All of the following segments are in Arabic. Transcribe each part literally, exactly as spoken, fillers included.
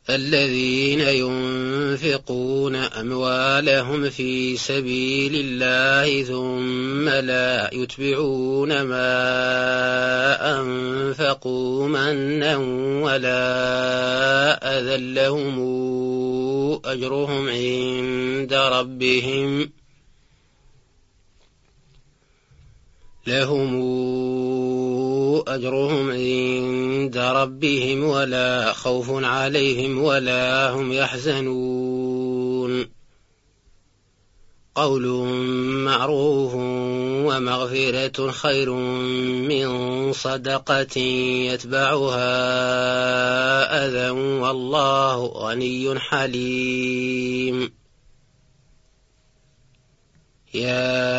الذين ينفقون أموالهم في سبيل الله ثم لا يتبعون ما أنفقوا منا ولا أذى لهم أجرهم عند ربهم لهم أجرهم عند ربهم ولا خوف عليهم ولا هم يحزنون قول معروف ومغفرة خير من صدقة يتبعها أذى والله غني حليم. يا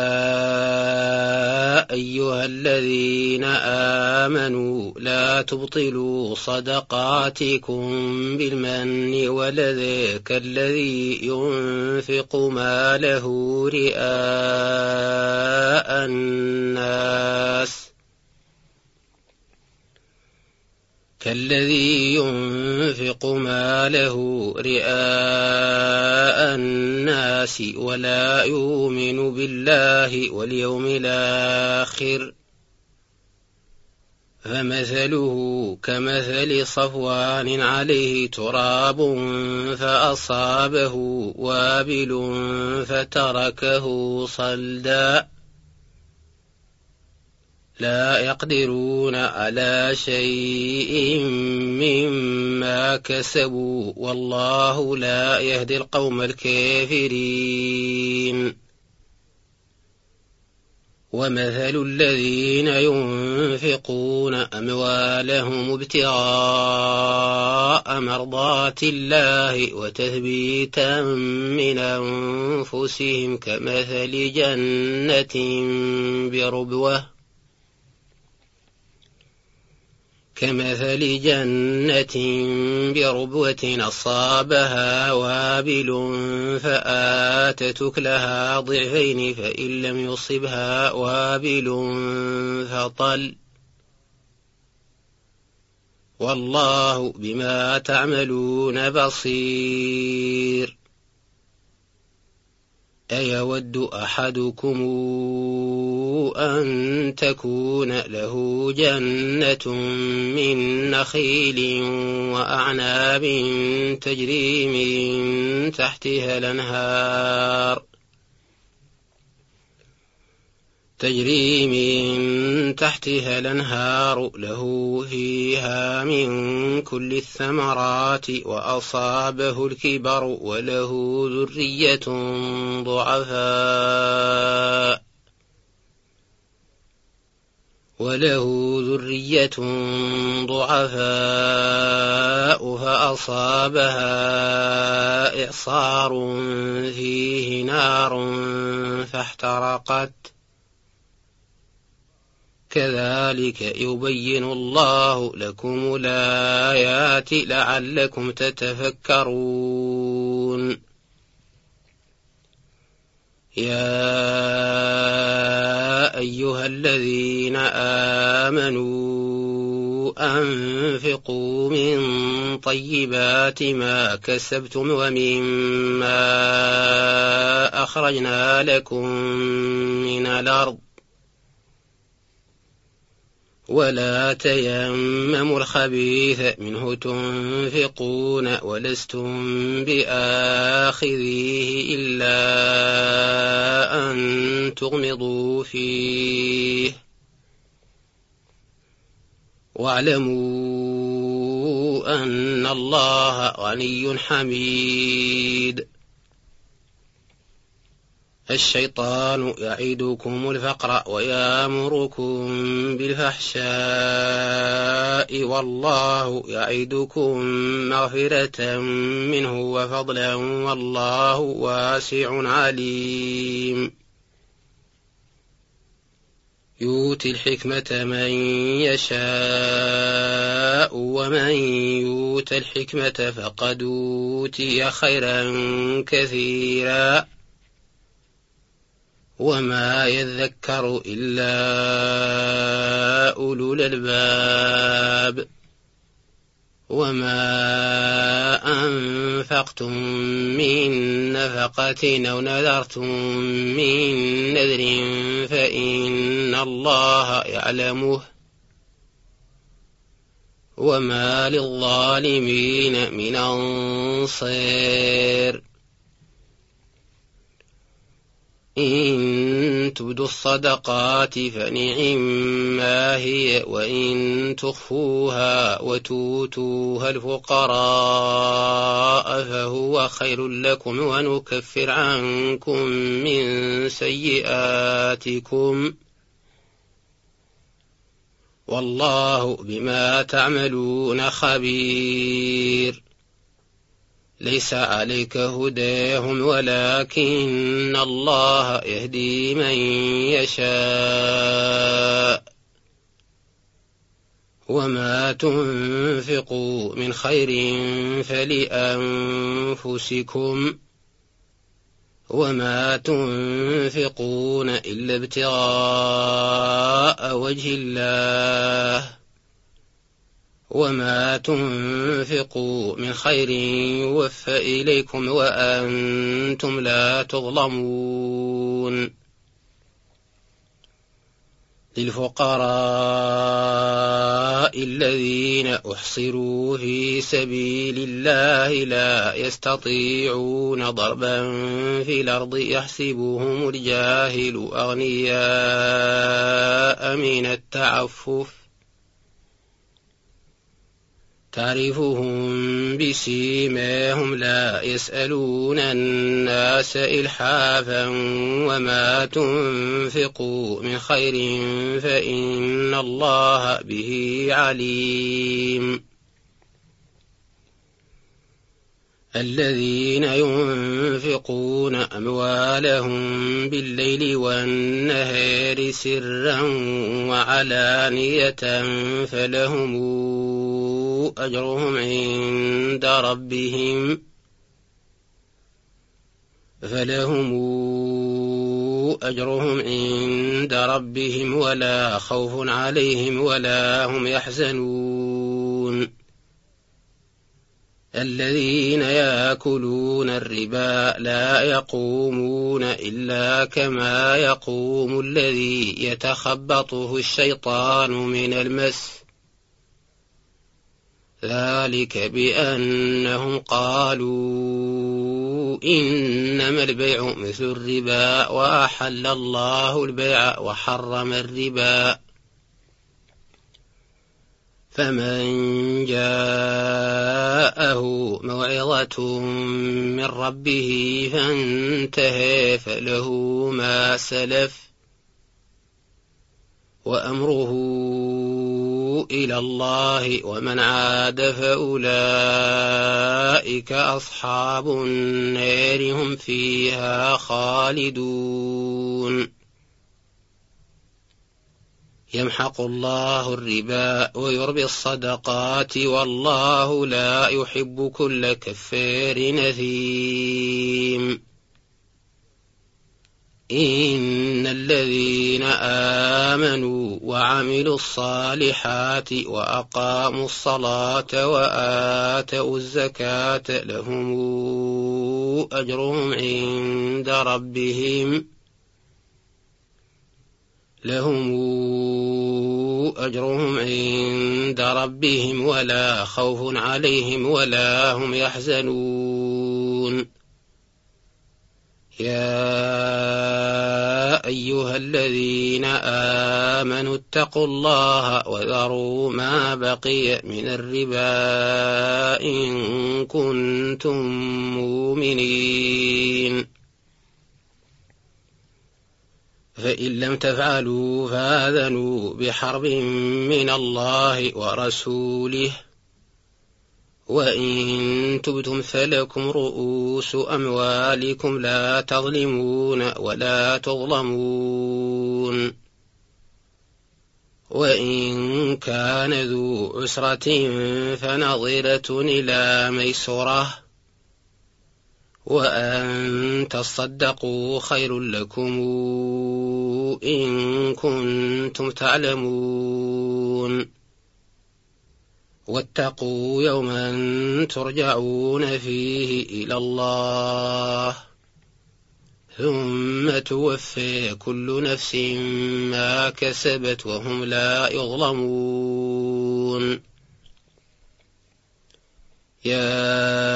أيها الذين آمنوا لا تبطلوا صدقاتكم بالمن والأذى كالذي ينفق ماله رئاء الناس كالذي ينفق ماله رئاء الناس ولا يؤمن بالله واليوم الآخر فمثله كمثل صفوان عليه تراب فأصابه وابل فتركه صلدا لا يقدرون على شيء مما كسبوا والله لا يهدي القوم الكافرين. ومثل الذين ينفقون أموالهم ابتغاء مرضات الله وتثبيتا من أنفسهم كمثل جنة بربوة كمثل جنة بربوة أصابها وابل فآتت أكلها ضعفين فإن لم يصبها وابل فطل والله بما تعملون بصير. أيود أحدكم أن تكون له جنة من نخيل وأعناب تجري من تحتها الأنهار تجري من تحتها الأنهار له فيها من كل الثمرات وأصابه الكبر وله ذرية ضعفاء وله ذرية ضعفاء فأصابها إعصار فيه نار فاحترقت كذلك يبين الله لكم الآيات لعلكم تتفكرون. يا أيها الذين آمنوا أنفقوا من طيبات ما كسبتم ومما أخرجنا لكم من الأرض ولا تيمموا الخبيث منه تنفقون ولستم بآخذيه إلا أن تغمضوا فيه واعلموا أن الله غني حميد. الشيطان يعدكم الفقر ويأمركم بالفحشاء والله يعدكم مغفرة منه وفضلا والله واسع عليم. يؤتي الحكمة من يشاء ومن يؤت الحكمة فقد أوتي خيرا كثيرا وما يذكر إلا أولو الألباب. وما أنفقتم من نفقة أو نذرتم من نذر فإن الله يعلمه وما للظالمين من أنصير إن تبدوا الصدقات فنعما هي وإن تخفوها وتؤتوها الفقراء فهو خير لكم ونكفر عنكم من سيئاتكم والله بما تعملون خبير ليس عليك هداهم ولكن الله يهدي من يشاء وما تنفقوا من خير فلأنفسكم وما تنفقون إلا ابتغاء وجه الله وما تنفقوا من خير يوفى إليكم وأنتم لا تظلمون للفقراء الذين أحصروا في سبيل الله لا يستطيعون ضربا في الأرض يحسبهم الجاهل أغنياء من التعفف تعرفهم بسيماهم لا يسألون الناس إلحافا وما تنفقوا من خير فإن الله به عليم الذين ينفقون أموالهم بالليل والنهار سرا وعلانية فلهم أجرهم عند ربهم فلهم أجرهم عند ربهم ولا خوف عليهم ولا هم يحزنون الذين يأكلون الربا لا يقومون إلا كما يقوم الذي يتخبطه الشيطان من المس ذلك بأنهم قالوا إنما البيع مثل الربا وأحل الله البيع وحرم الربا فمن جاءه موعظة من ربه فانتهى فله ما سلف وأمره إلى الله ومن عاد فأولئك أصحاب النار هم فيها خالدون يمحق الله الربا ويربي الصدقات والله لا يحب كل كفار نثيم إن الذين آمنوا وعملوا الصالحات وأقاموا الصلاة وآتوا الزكاة لهم أجرهم عند ربهم لهم أجرهم عند ربهم ولا خوف عليهم ولا هم يحزنون يا أيها الذين آمنوا اتقوا الله وذروا ما بقي من الربا إن كنتم مؤمنين فإن لم تفعلوا فآذنوا بحرب من الله ورسوله وإن تبتم فلكم رؤوس أموالكم لا تظلمون ولا تظلمون وإن كان ذو عسرة فنظرة إلى ميسرة وأن تصدقوا خير لكم إن كنتم تعلمون واتقوا يوما ترجعون فيه إلى الله ثم توفي كل نفس ما كسبت وهم لا يظلمون. يا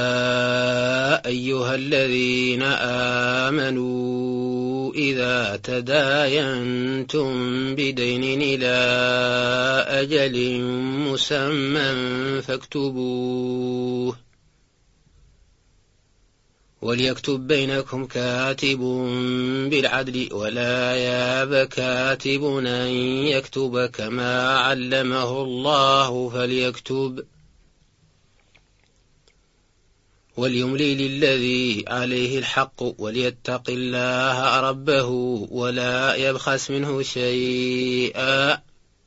أيها الذين آمنوا إذا تداينتم بدين إلى أجل مسمى فاكتبوه وليكتب بينكم كاتب بالعدل ولا ياب كاتب أن يكتب كما علمه الله فليكتب وليملي للذي عليه الحق وليتق الله ربه ولا يبخس منه شيئا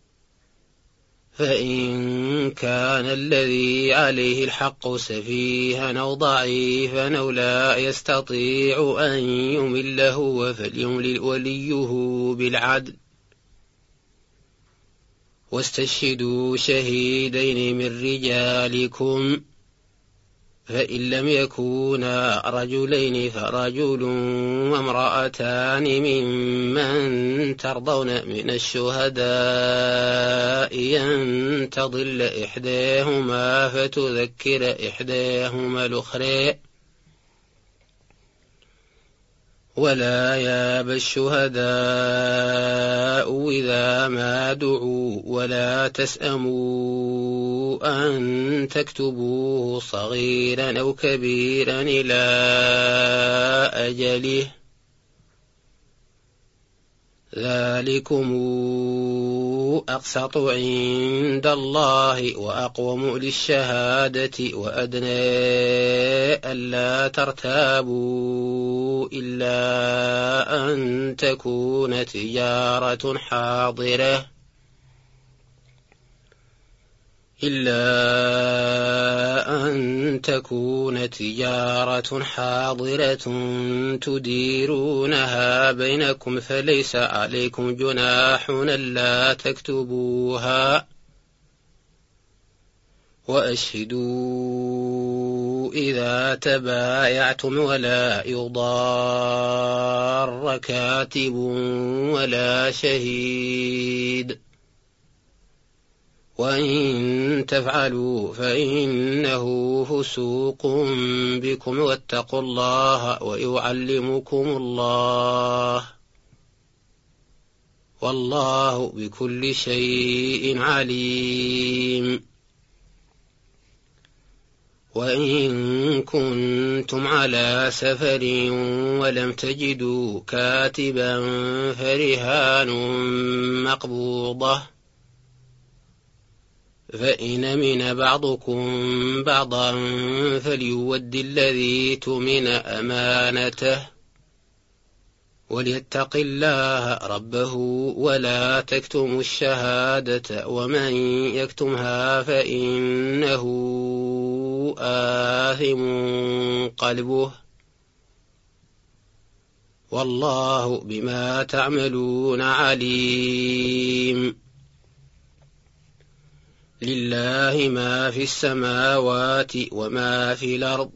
فإن كان الذي عليه الحق سفيها أو ضعيفا أو لا يستطيع أن يمله فليملل وليه بالعدل واستشهدوا شهيدين من رجالكم فإن لم يكونا رجلين فرجل وامرأتان ممن ترضون من الشهداء أن تضل إحداهما فتذكر إحداهما الأخرى ولا ياب الشهداء إذا ما دعوا ولا تسأموا أن تكتبوه صغيرا أو كبيرا إلى أجله ذلكم أقسط عند الله وأقوم للشهادة وأدنى ألا ترتابوا إلا أن تكون تجارة حاضرة إلا أن تكون تجارة حاضرة تديرونها بينكم فليس عليكم جناح ألا تكتبوها وأشهدوا إذا تبايعتم ولا يضار كاتب ولا شهيد وإن تفعلوا فإنه فسوق بكم واتقوا الله ويعلمكم الله والله بكل شيء عليم. وإن كنتم على سفر ولم تجدوا كاتبا فرهان مقبوضة فإن من بعضكم بعضا فليود الذي تؤمن أمانته وليتق الله ربه ولا تكتموا الشهادة ومن يكتمها فإنه آثم قلبه والله بما تعملون عليم. لله ما في السماوات وما في الأرض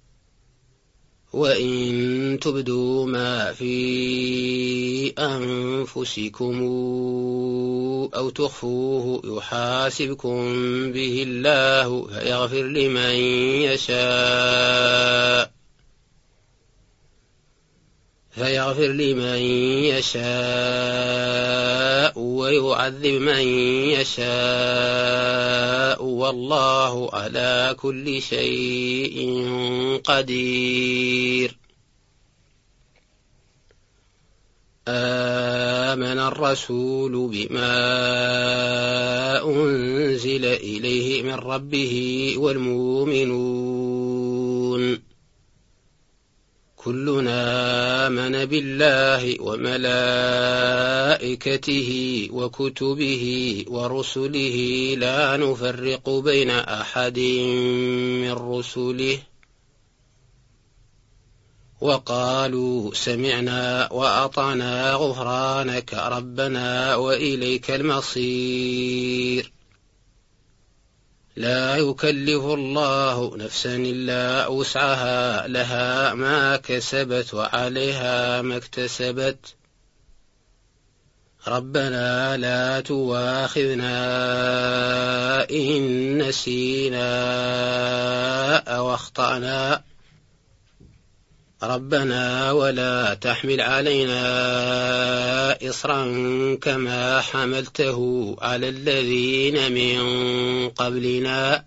وإن تبدوا ما في أنفسكم أو تخفوه يحاسبكم به الله فيغفر لمن يشاء فيغفر لمن يشاء ويعذب من يشاء والله على كل شيء قدير. آمن الرسول بما أنزل إليه من ربه والمؤمنون كلنا آمن بالله وملائكته وكتبه ورسله لا نفرق بين أحد من رسله وقالوا سمعنا وأطعنا غفرانك ربنا وإليك المصير. لا يكلف الله نفسا إلا وسعها، لها ما كسبت وعليها ما اكتسبت. ربنا لا تواخذنا إن نسينا أو أخطأنا، ربنا ولا تحمل علينا إصرا كما حملته على الذين من قبلنا،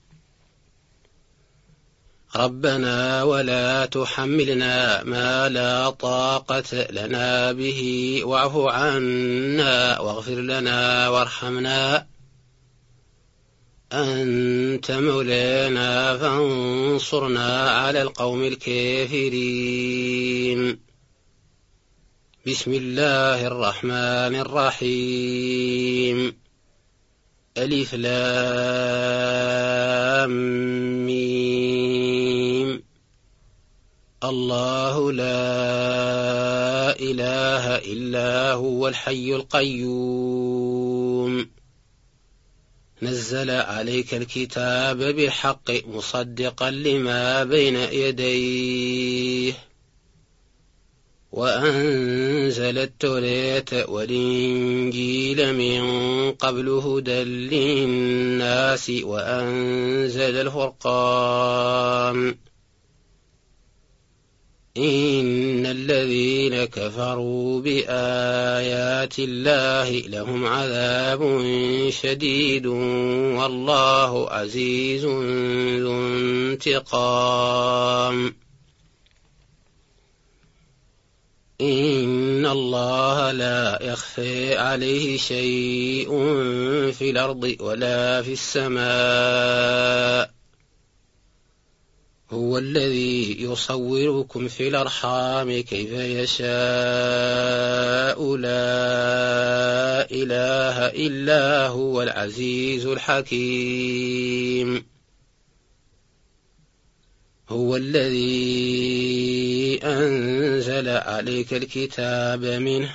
ربنا ولا تحملنا ما لا طاقة لنا به، واعف عنا واغفر لنا وارحمنا، أنت مولانا فانصرنا على القوم الكافرين. بسم الله الرحمن الرحيم. ألف لام ميم. الله لا إله إلا هو الحي القيوم، نزل عليك الكتاب بالحق مصدقا لما بين يديه، وأنزل التوراة والإنجيل من قبل هدى للناس، وأنزل الفرقان. إن الذين كفروا بآيات الله لهم عذاب شديد، والله عزيز ذو انتقام. إن الله لا يخفى عليه شيء في الأرض ولا في السماء، هو الذي يصوركم في الأرحام كيف يشاء، لا إله إلا هو العزيز الحكيم. هو الذي أنزل عليك الكتاب منه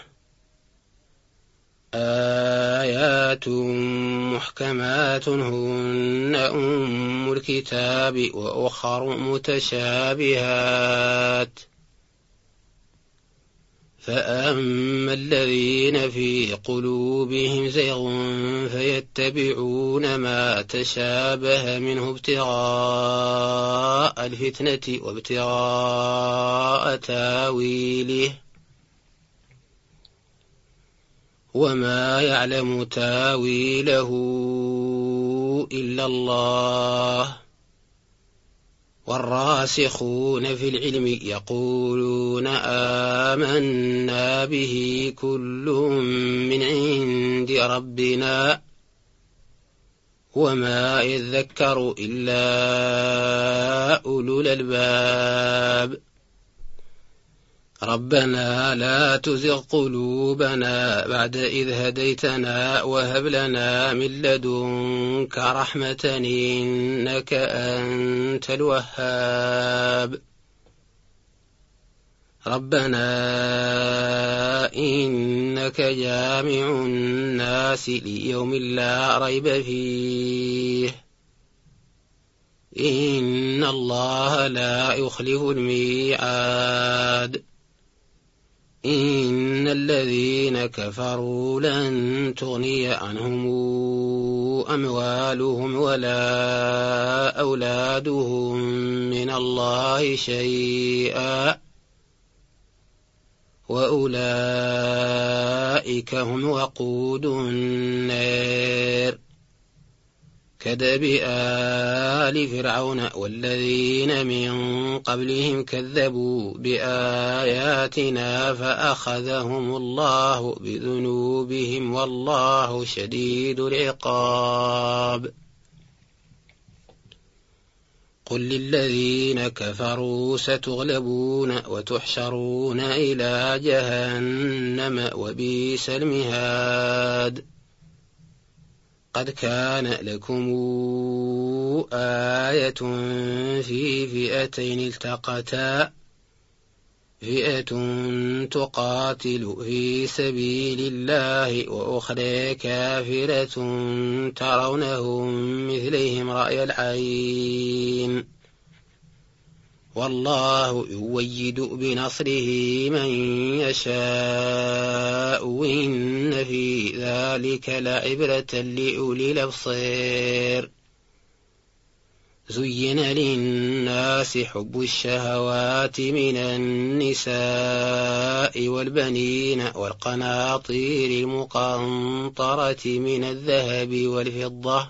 آيات محكمات هن أم الكتاب، وأخر متشابهات، فأما الذين في قلوبهم زيغ فيتبعون ما تشابه منه ابتغاء الفتنة وابتغاء تاويله، وما يعلم تاويله إلا الله، والراسخون في العلم يقولون آمنا به كل من عند ربنا، وما يذكر إلا أولو الألباب. ربنا لا تزغ قلوبنا بعد إذ هديتنا، وهب لنا من لدنك رحمة إنك أنت الوهاب. ربنا إنك جامع الناس ليوم لا ريب فيه، إن الله لا يخلف الميعاد. إن الذين كفروا لن تغني عنهم أموالهم ولا أولادهم من الله شيئا، وأولئك هم وقود النار. كدأب آل فرعون والذين من قبلهم كذبوا بآياتنا فأخذهم الله بذنوبهم، والله شديد العقاب. قل للذين كفروا ستغلبون وتحشرون إلى جهنم وبئس المهاد. قد كان لكم آية في فئتين التقتا، فئة تقاتل في سبيل الله وأخرى كافرة ترونهم مثلهم رأي العين والله يؤيد بنصره من يشاء وإن في ذلك لعبرة لأولي الأبصار. زين للناس حب الشهوات من النساء والبنين والقناطير المقنطرة من الذهب والفضة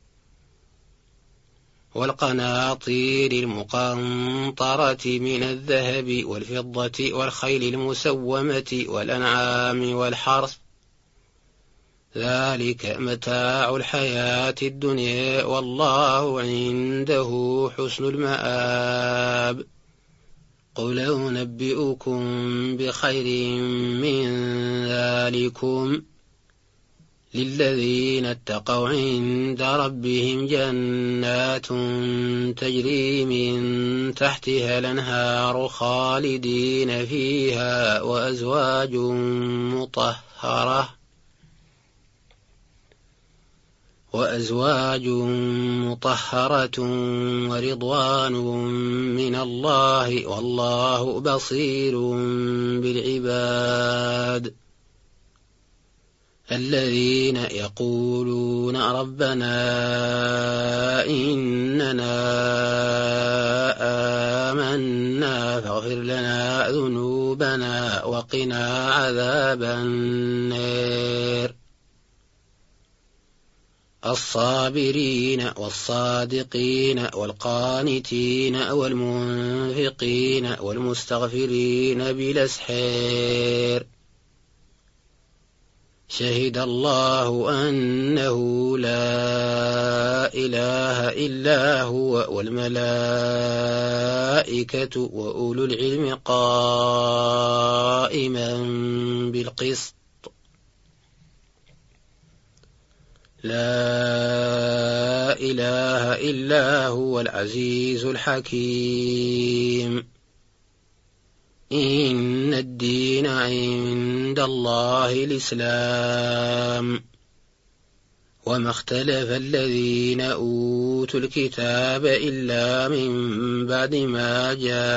والقناطير المقنطرة من الذهب والفضة والخيل المسومة والأنعام والحرث ذلك متاع الحياة الدنيا والله عنده حسن المآب. قل أنبئكم بخير من ذلكم للذين اتقوا عند ربهم جنات تجري من تحتها الأنهار خالدين فيها وأزواج مطهرة وأزواج مطهرة ورضوان من الله والله بصير بالعباد. الذين يقولون ربنا إننا آمنا فاغفر لنا ذنوبنا وقنا عذاب النار. الصابرين والصادقين والقانتين والمنفقين والمستغفرين بالأسحار. شهد الله أنه لا إله إلا هو والملائكة وأولو العلم قائما بالقسط. لا إله إلا هو العزيز الحكيم. إن الدين عند الله الإسلام. وما اختلف الذين أوتوا الكتاب إلا من بعد ما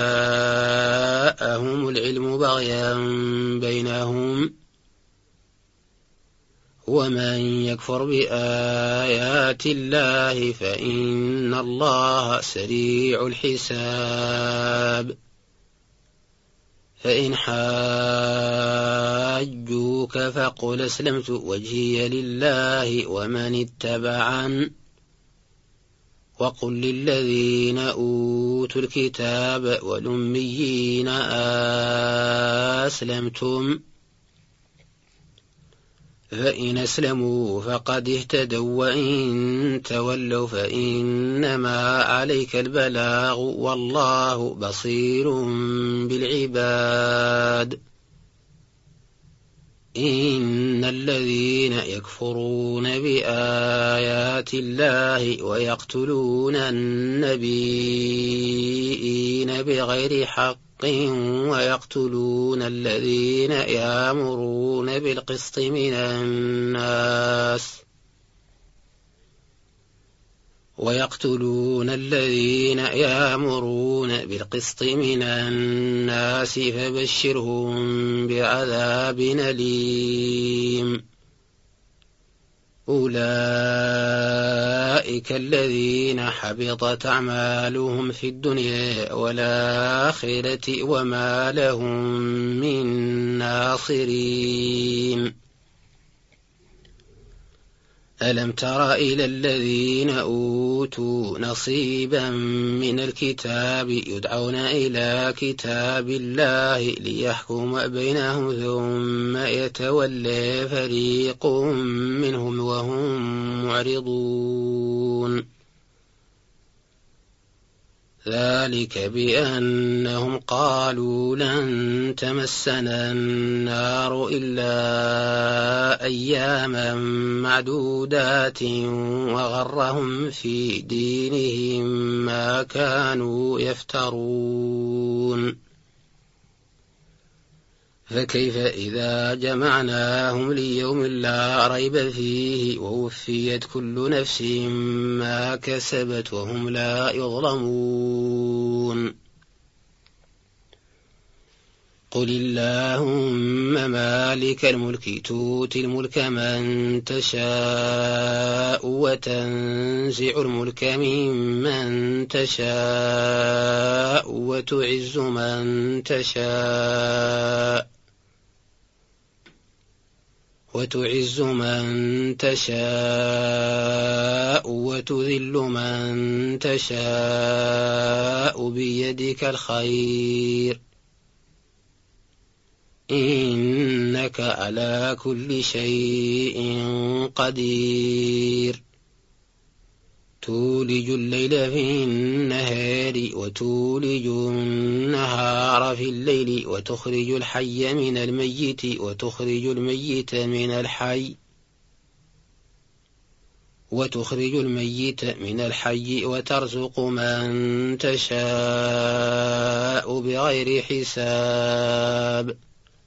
جاءهم العلم بغيا بينهم ومن يكفر بآيات الله فإن الله سريع الحساب. فإن حاجوك فقل أسلمت وجهي لله ومن اتبعن وقل للذين أوتوا الكتاب والأميين أسلمتم فإن أسلموا فقد اهتدوا وإن تولوا فإنما عليك البلاغ والله بصير بالعباد. إن الذين يكفرون بآيات الله ويقتلون النبيين بغير حق ويقتلون الذين يأمرون بالقسط من الناس ويقتلون الذين يأمرون بالقسط من الناس فبشرهم بعذاب أليم. أولئك الذين حبطت أعمالهم في الدنيا والآخرة وما لهم من ناصرين. ألم تر إلى الذين أوتوا نصيبا من الكتاب يدعون إلى كتاب الله ليحكم بينهم ثم يتولى فريق منهم وهم معرضون. ذلك بأنهم قالوا لن تمسنا النار إلا أياما معدودات وغرهم في دينهم ما كانوا يفترون. فكيف إذا جمعناهم ليوم لا ريب فيه ووفيت كل نفس ما كسبت وهم لا يظلمون قل اللهم مالك الملك تؤتي الملك من تشاء وتنزع الملك ممن تشاء وتعز من تشاء وتعز من تشاء وتذل من تشاء بيدك الخير إنك على كل شيء قدير تولج الليل في النهار وتولج النهار في الليل وتخرج الحي من الميت وتخرج الميت من الحي وتخرج الميت من الحي وترزق من تشاء بغير حساب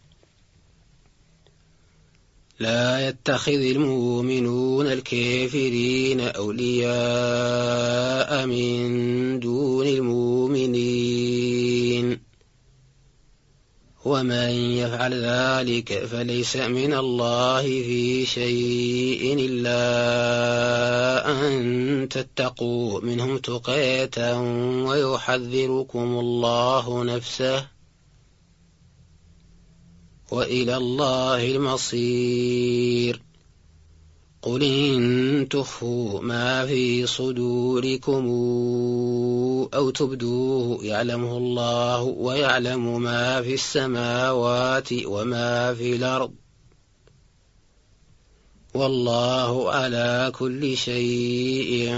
لا يتخذ المؤمنون الكافرين أولياء من دون المؤمنين ومن يفعل ذلك فليس من الله في شيء إلا أن تتقوا منهم تقاة ويحذركم الله نفسه وإلى الله المصير قل إن تخفوا ما في صدوركم أو تبدوه يعلمه الله ويعلم ما في السماوات وما في الأرض والله على كل شيء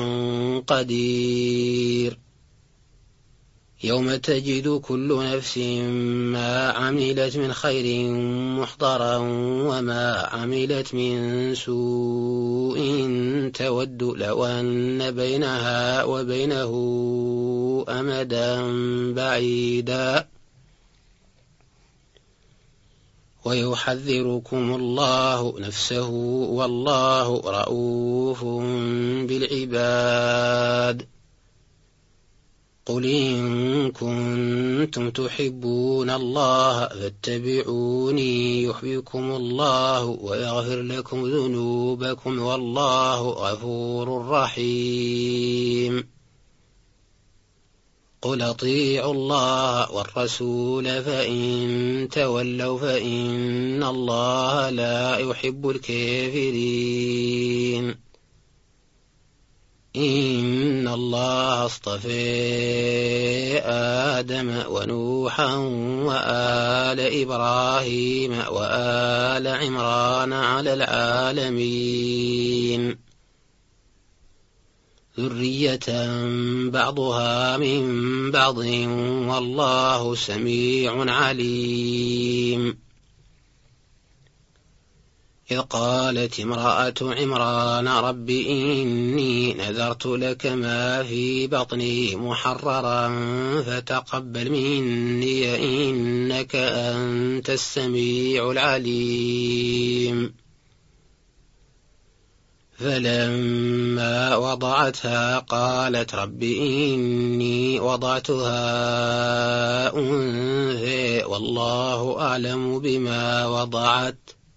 قدير يوم تجد كل نفس ما عملت من خير محضرا وما عملت من سوء تود لو أن بينها وبينه أمدا بعيدا ويحذركم الله نفسه والله رؤوف بالعباد قل إن كنتم تحبون الله فاتبعوني يحببكم الله ويغفر لكم ذنوبكم والله غفور رحيم قل اطيعوا الله والرسول فإن تولوا فإن الله لا يحب الكافرين إن الله اصطفى آدم ونوحا وآل إبراهيم وآل عمران على العالمين ذرية بعضها من بعض والله سميع عليم إذ قالت امرأة عمران رب إني نذرت لك ما في بطني محررا فتقبل مني إنك أنت السميع العليم فلما وضعتها قالت رب إني وضعتها أنثى والله أعلم بما وضعت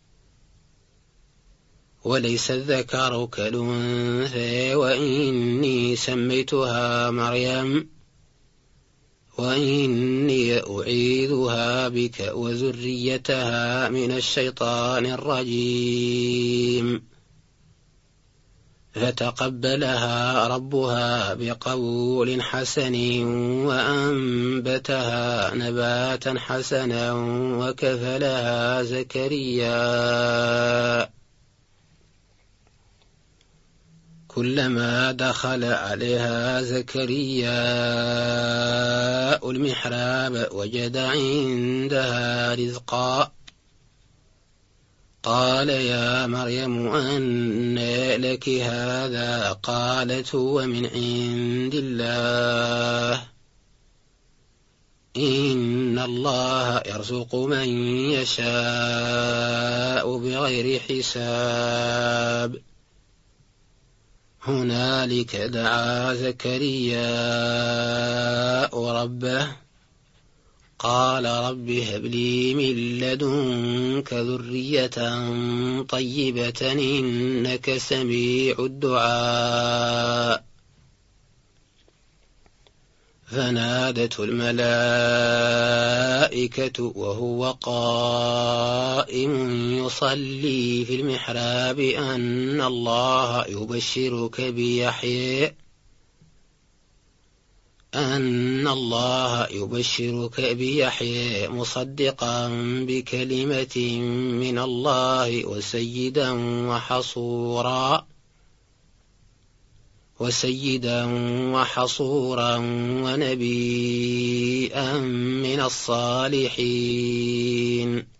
وليس الذكر كالأنثى وإني سميتها مريم وإني أعيذها بك وذريتها من الشيطان الرجيم فتقبلها ربها بقبول حسن وأنبتها نباتا حسنا وكفلها زكريا كلما دخل عليها زكريا المحراب وجد عندها رزقا قال يا مريم أنى لك هذا قالت هو من عند الله إن الله يرزق من يشاء بغير حساب هنالك دعا زكرياء ربه قال رب هب لي من لدنك ذرية طيبة إنك سميع الدعاء فنادته الملائكة وهو قائم يصلي في المحراب أن الله يبشرك بيحيى أن الله يبشرك بيحيى مصدقا بكلمة من الله وسيدا وحصورا وسيدا وحصورا ونبيا من الصالحين